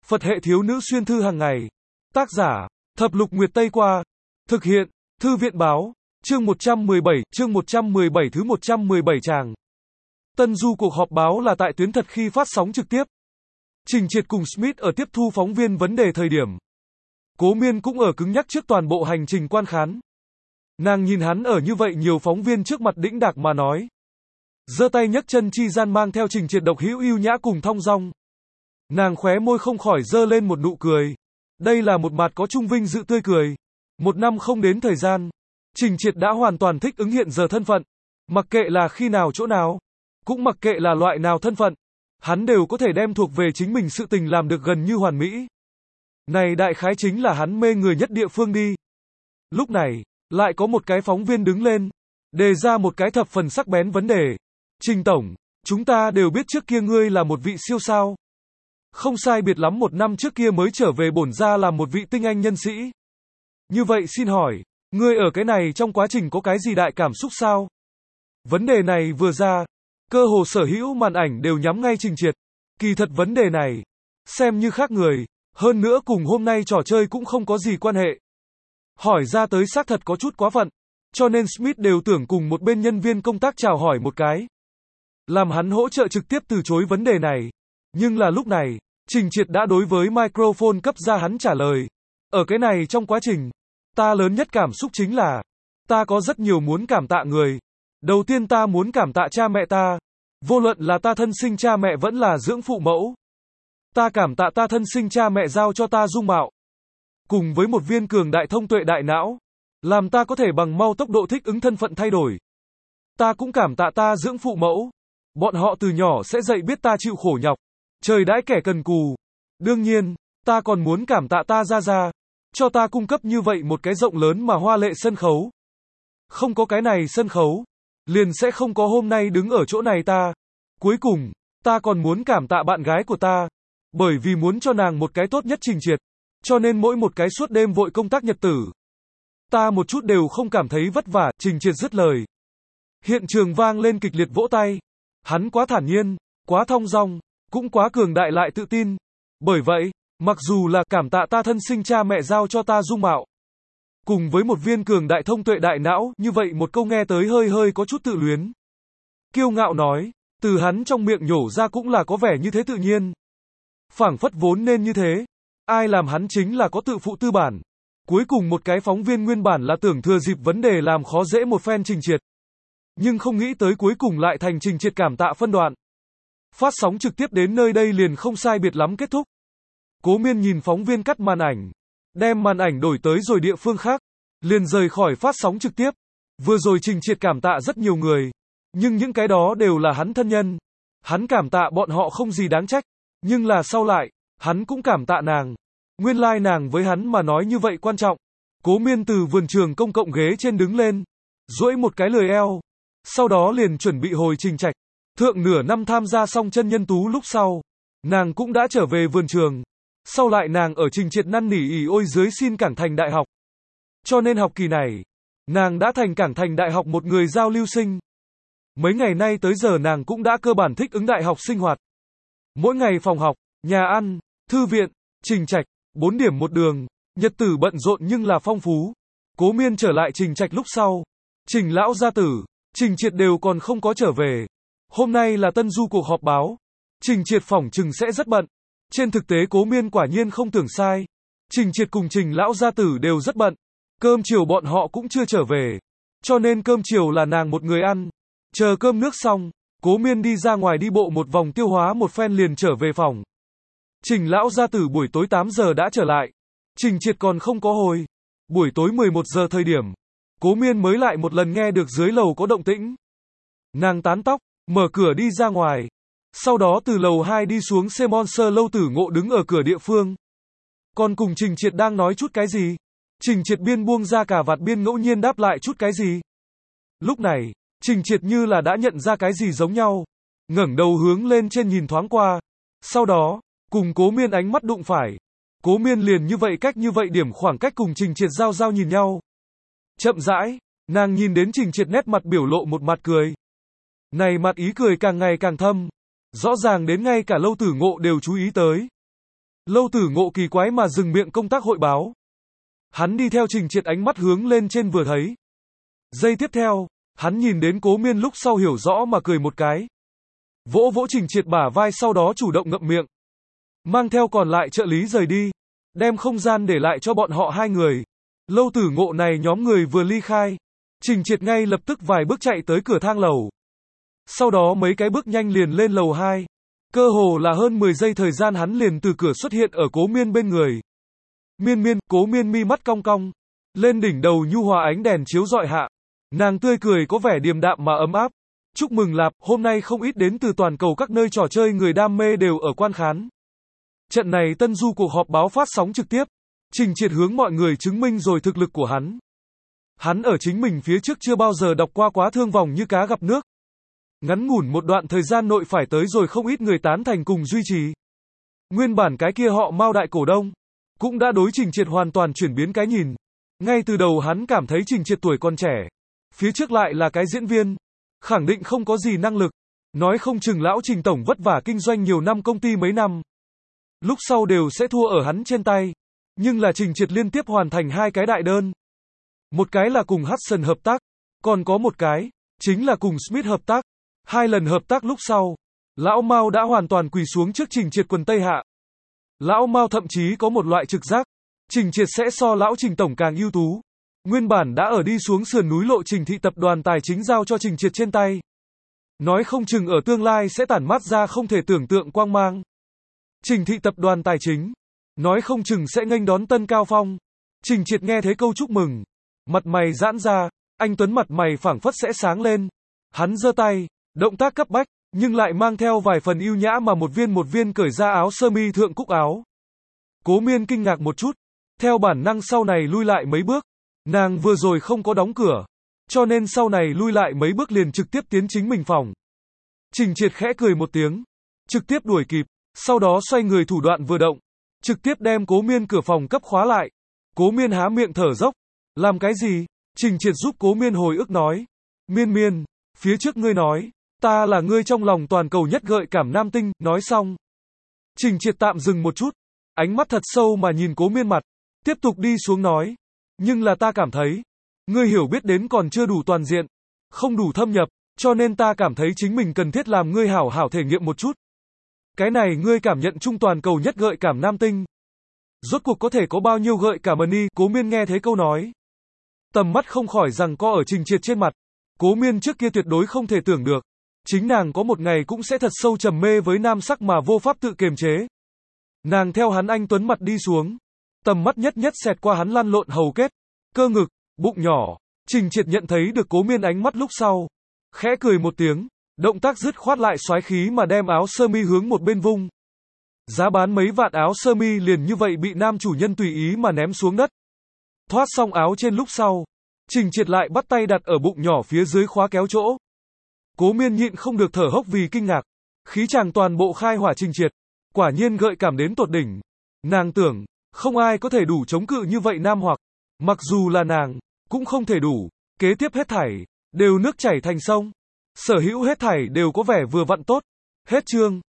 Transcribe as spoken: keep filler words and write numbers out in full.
Phật hệ thiếu nữ xuyên thư hàng ngày. Tác giả, Thập Lục Nguyệt Tây Qua. Thực hiện, Thư viện Báo. Chương một trăm mười bảy, chương một trăm mười bảy thứ một trăm mười bảy tràng. Tân du cuộc họp báo là tại tuyến thật khi phát sóng trực tiếp. Trình Triệt cùng Smith ở tiếp thu phóng viên vấn đề thời điểm. Cố Miên cũng ở cứng nhắc trước toàn bộ hành trình quan khán. Nàng nhìn hắn ở như vậy nhiều phóng viên trước mặt đĩnh đạc mà nói. Giơ tay nhấc chân chi gian mang theo Trình Triệt độc hữu ưu nhã cùng thong dong. Nàng khóe môi không khỏi dơ lên một nụ cười. Đây là một mặt có trung vinh dự tươi cười. Một năm không đến thời gian, Trình Triệt đã hoàn toàn thích ứng hiện giờ thân phận. Mặc kệ là khi nào chỗ nào, cũng mặc kệ là loại nào thân phận, hắn đều có thể đem thuộc về chính mình sự tình làm được gần như hoàn mỹ. Này đại khái chính là hắn mê người nhất địa phương đi. Lúc này, lại có một cái phóng viên đứng lên, đề ra một cái thập phần sắc bén vấn đề. Trình Tổng, chúng ta đều biết trước kia ngươi là một vị siêu sao. Không sai biệt lắm một năm trước kia mới trở về bổn ra làm một vị tinh anh nhân sĩ. Như vậy xin hỏi, ngươi ở cái này trong quá trình có cái gì đại cảm xúc sao? Vấn đề này vừa ra, cơ hồ sở hữu màn ảnh đều nhắm ngay Trình Triệt. Kỳ thật vấn đề này, xem như khác người, hơn nữa cùng hôm nay trò chơi cũng không có gì quan hệ. Hỏi ra tới xác thật có chút quá phận, cho nên Smith đều tưởng cùng một bên nhân viên công tác chào hỏi một cái. Làm hắn hỗ trợ trực tiếp từ chối vấn đề này. Nhưng là lúc này, Trình Triệt đã đối với microphone cấp ra hắn trả lời. Ở cái này trong quá trình, ta lớn nhất cảm xúc chính là, ta có rất nhiều muốn cảm tạ người. Đầu tiên ta muốn cảm tạ cha mẹ ta. Vô luận là ta thân sinh cha mẹ vẫn là dưỡng phụ mẫu. Ta cảm tạ ta thân sinh cha mẹ giao cho ta dung mạo. Cùng với một viên cường đại thông tuệ đại não. Làm ta có thể bằng mau tốc độ thích ứng thân phận thay đổi. Ta cũng cảm tạ ta dưỡng phụ mẫu. Bọn họ từ nhỏ sẽ dạy biết ta chịu khổ nhọc. Trời đãi kẻ cần cù. Đương nhiên, ta còn muốn cảm tạ ta gia gia. Cho ta cung cấp như vậy một cái rộng lớn mà hoa lệ sân khấu. Không có cái này sân khấu, liền sẽ không có hôm nay đứng ở chỗ này ta. Cuối cùng, ta còn muốn cảm tạ bạn gái của ta. Bởi vì muốn cho nàng một cái tốt nhất Trình Triệt. Cho nên mỗi một cái suốt đêm vội công tác nhật tử. Ta một chút đều không cảm thấy vất vả, Trình Triệt dứt lời. Hiện trường vang lên kịch liệt vỗ tay. Hắn quá thản nhiên, quá thong dong, cũng quá cường đại lại tự tin. Bởi vậy, mặc dù là cảm tạ ta thân sinh cha mẹ giao cho ta dung mạo. Cùng với một viên cường đại thông tuệ đại não, như vậy một câu nghe tới hơi hơi có chút tự luyến. Kiêu ngạo nói, từ hắn trong miệng nhổ ra cũng là có vẻ như thế tự nhiên. Phảng phất vốn nên như thế. Ai làm hắn chính là có tự phụ tư bản. Cuối cùng một cái phóng viên nguyên bản là tưởng thừa dịp vấn đề làm khó dễ một phen Trình Triệt. Nhưng không nghĩ tới cuối cùng lại thành Trình Triệt cảm tạ phân đoạn. Phát sóng trực tiếp đến nơi đây liền không sai biệt lắm kết thúc. Cố Miên nhìn phóng viên cắt màn ảnh. Đem màn ảnh đổi tới rồi địa phương khác. Liền rời khỏi phát sóng trực tiếp. Vừa rồi Trình Triệt cảm tạ rất nhiều người. Nhưng những cái đó đều là hắn thân nhân. Hắn cảm tạ bọn họ không gì đáng trách. Nhưng là sau lại, hắn cũng cảm tạ nàng. Nguyên lai like nàng với hắn mà nói như vậy quan trọng. Cố Miên từ vườn trường công cộng ghế trên đứng lên. Duỗi một cái lười eo. Sau đó liền chuẩn bị hồi Trình Trạch. Thượng nửa năm tham gia xong chân nhân tú lúc sau. Nàng cũng đã trở về vườn trường. Sau lại nàng ở Trình Triệt năn nỉ ỉ ôi dưới xin Cảng Thành Đại học. Cho nên học kỳ này, nàng đã thành Cảng Thành Đại học một người giao lưu sinh. Mấy ngày nay tới giờ nàng cũng đã cơ bản thích ứng đại học sinh hoạt. Mỗi ngày phòng học, nhà ăn, thư viện, Trình Trạch, bốn điểm một đường, nhật tử bận rộn nhưng là phong phú. Cố Miên trở lại Trình Trạch lúc sau. Trình lão gia tử, Trình Triệt đều còn không có trở về. Hôm nay là tân du cuộc họp báo. Trình Triệt phỏng chừng sẽ rất bận. Trên thực tế Cố Miên quả nhiên không tưởng sai. Trình Triệt cùng Trình lão gia tử đều rất bận. Cơm chiều bọn họ cũng chưa trở về. Cho nên cơm chiều là nàng một người ăn. Chờ cơm nước xong, Cố Miên đi ra ngoài đi bộ một vòng tiêu hóa một phen liền trở về phòng. Trình lão gia tử buổi tối tám giờ đã trở lại. Trình Triệt còn không có hồi. Buổi tối mười một giờ thời điểm, Cố Miên mới lại một lần nghe được dưới lầu có động tĩnh. Nàng tán tóc, mở cửa đi ra ngoài. Sau đó từ lầu hai đi xuống xe Monster lâu tử ngộ đứng ở cửa địa phương. Còn cùng Trình Triệt đang nói chút cái gì? Trình Triệt biên buông ra cả vạt biên ngẫu nhiên đáp lại chút cái gì? Lúc này, Trình Triệt như là đã nhận ra cái gì giống nhau. Ngẩng đầu hướng lên trên nhìn thoáng qua. Sau đó, cùng Cố Miên ánh mắt đụng phải. Cố Miên liền như vậy cách như vậy điểm khoảng cách cùng Trình Triệt giao giao nhìn nhau. Chậm rãi, nàng nhìn đến Trình Triệt nét mặt biểu lộ một mặt cười. Này mặt ý cười càng ngày càng thâm. Rõ ràng đến ngay cả lâu tử ngộ đều chú ý tới. Lâu Tử Ngộ kỳ quái mà dừng miệng công tác hội báo. Hắn đi theo Trình Triệt ánh mắt hướng lên trên vừa thấy. Giây tiếp theo, hắn nhìn đến Cố Miên lúc sau hiểu rõ mà cười một cái. Vỗ vỗ Trình Triệt bả vai sau đó chủ động ngậm miệng. Mang theo còn lại trợ lý rời đi. Đem không gian để lại cho bọn họ hai người. Lâu Tử Ngộ này nhóm người vừa ly khai. Trình Triệt ngay lập tức vài bước chạy tới cửa thang lầu. Sau đó mấy cái bước nhanh liền lên lầu hai. Cơ hồ là hơn mười giây thời gian hắn liền từ cửa xuất hiện ở Cố Miên bên người. Miên miên, Cố Miên mi mắt cong cong. Lên đỉnh đầu nhu hòa ánh đèn chiếu rọi hạ. Nàng tươi cười có vẻ điềm đạm mà ấm áp. Chúc mừng Lạp, hôm nay không ít đến từ toàn cầu các nơi trò chơi người đam mê đều ở quan khán. Trận này Tân Du cuộc họp báo phát sóng trực tiếp. Trình Triệt hướng mọi người chứng minh rồi thực lực của hắn. Hắn ở chính mình phía trước chưa bao giờ đọc qua quá thương vòng như cá gặp nước. Ngắn ngủn một đoạn thời gian nội phải tới rồi không ít người tán thành cùng duy trì. Nguyên bản cái kia họ Mao đại cổ đông cũng đã đối Trình Triệt hoàn toàn chuyển biến cái nhìn. Ngay từ đầu hắn cảm thấy Trình Triệt tuổi còn trẻ, phía trước lại là cái diễn viên, khẳng định không có gì năng lực, nói không chừng lão Trình tổng vất vả kinh doanh nhiều năm công ty mấy năm, lúc sau đều sẽ thua ở hắn trên tay. Nhưng là Trình Triệt liên tiếp hoàn thành hai cái đại đơn. Một cái là cùng Hudson hợp tác, còn có một cái chính là cùng Smith hợp tác. Hai lần hợp tác lúc sau, lão Mao đã hoàn toàn quỳ xuống trước Trình Triệt quần tây hạ. Lão Mao thậm chí có một loại trực giác, Trình Triệt sẽ so lão Trình tổng càng ưu tú. Nguyên bản đã ở đi xuống sườn núi lộ trình thị tập đoàn tài chính giao cho Trình Triệt trên tay. Nói không chừng ở tương lai sẽ tản mát ra không thể tưởng tượng quang mang. Trình thị tập đoàn tài chính, nói không chừng sẽ nghênh đón tân cao phong. Trình Triệt nghe thấy câu chúc mừng, mặt mày giãn ra, anh Tuấn mặt mày phảng phất sẽ sáng lên. Hắn giơ tay, động tác cấp bách, nhưng lại mang theo vài phần ưu nhã mà một viên một viên cởi ra áo sơ mi thượng cúc áo. Cố Miên kinh ngạc một chút, theo bản năng sau này lui lại mấy bước. Nàng vừa rồi không có đóng cửa, cho nên sau này lui lại mấy bước liền trực tiếp tiến chính mình phòng. Trình Triệt khẽ cười một tiếng, trực tiếp đuổi kịp, sau đó xoay người thủ đoạn vừa động, trực tiếp đem Cố Miên cửa phòng cấp khóa lại. Cố Miên há miệng thở dốc, làm cái gì? Trình Triệt giúp Cố Miên hồi ức nói, Miên Miên, phía trước ngươi nói, ta là ngươi trong lòng toàn cầu nhất gợi cảm nam tinh. Nói xong, Trình Triệt tạm dừng một chút, ánh mắt thật sâu mà nhìn Cố Miên mặt, tiếp tục đi xuống nói, nhưng là ta cảm thấy, ngươi hiểu biết đến còn chưa đủ toàn diện, không đủ thâm nhập, cho nên ta cảm thấy chính mình cần thiết làm ngươi hảo hảo thể nghiệm một chút. Cái này ngươi cảm nhận chung toàn cầu nhất gợi cảm nam tinh. Rốt cuộc có thể có bao nhiêu gợi cảm ân? Cố Miên nghe thấy câu nói, tầm mắt không khỏi rằng co ở Trình Triệt trên mặt. Cố Miên trước kia tuyệt đối không thể tưởng được, chính nàng có một ngày cũng sẽ thật sâu trầm mê với nam sắc mà vô pháp tự kiềm chế. Nàng theo hắn anh Tuấn mặt đi xuống, tầm mắt nhất nhất xẹt qua hắn lăn lộn hầu kết, cơ ngực, bụng nhỏ. Trình Triệt nhận thấy được Cố Miên ánh mắt lúc sau, khẽ cười một tiếng, động tác dứt khoát lại xoái khí mà đem áo sơ mi hướng một bên vung. Giá bán mấy vạn áo sơ mi liền như vậy bị nam chủ nhân tùy ý mà ném xuống đất. Thoát xong áo trên lúc sau, Trình Triệt lại bắt tay đặt ở bụng nhỏ phía dưới khóa kéo chỗ. Cố Miên nhịn không được thở hốc vì kinh ngạc, khí chàng toàn bộ khai hỏa Trình Triệt, quả nhiên gợi cảm đến tột đỉnh. Nàng tưởng, không ai có thể đủ chống cự như vậy nam hoặc, mặc dù là nàng, cũng không thể đủ. Kế tiếp hết thảy đều nước chảy thành sông, sở hữu hết thảy đều có vẻ vừa vặn tốt. Hết chương.